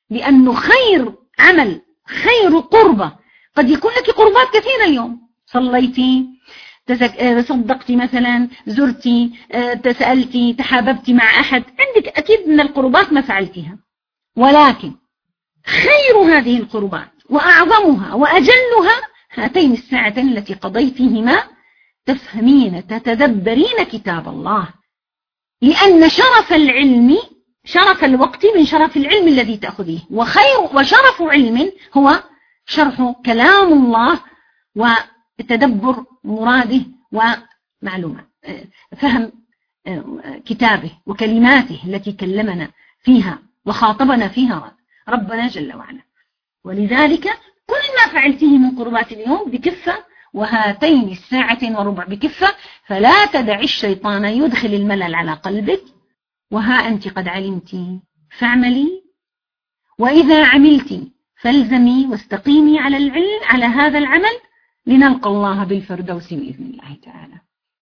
لأنه خير عمل، خير قربة. قد يكون لك قربات كثيرة اليوم، صليتي، صدقتي مثلا، زرتي، تسألتي، تحاببتي مع أحد، عندك أكيد من القربات ما فعلتها، ولكن خير هذه القربات وأعظمها وأجلها هاتين الساعتين التي قضيتهما تفهمين تتدبرين كتاب الله. لأن شرف العلم، شرف الوقت من شرف العلم الذي تأخذيه، وشرف علم هو شرح كلام الله وتدبر مراده ومعلومة فهم كتابه وكلماته التي كلمنا فيها وخاطبنا فيها ربنا جل وعلا. ولذلك كل ما فعلته من قربات اليوم بكفة، وهاتين الساعتين وربع بكفة، فلا تدع الشيطان يدخل الملل على قلبك. وها أنت قد علمت فاعملي، وإذا عملت فالزمي واستقيمي على العلم، على هذا العمل، لنلقى الله بالفردوس بإذن الله تعالى.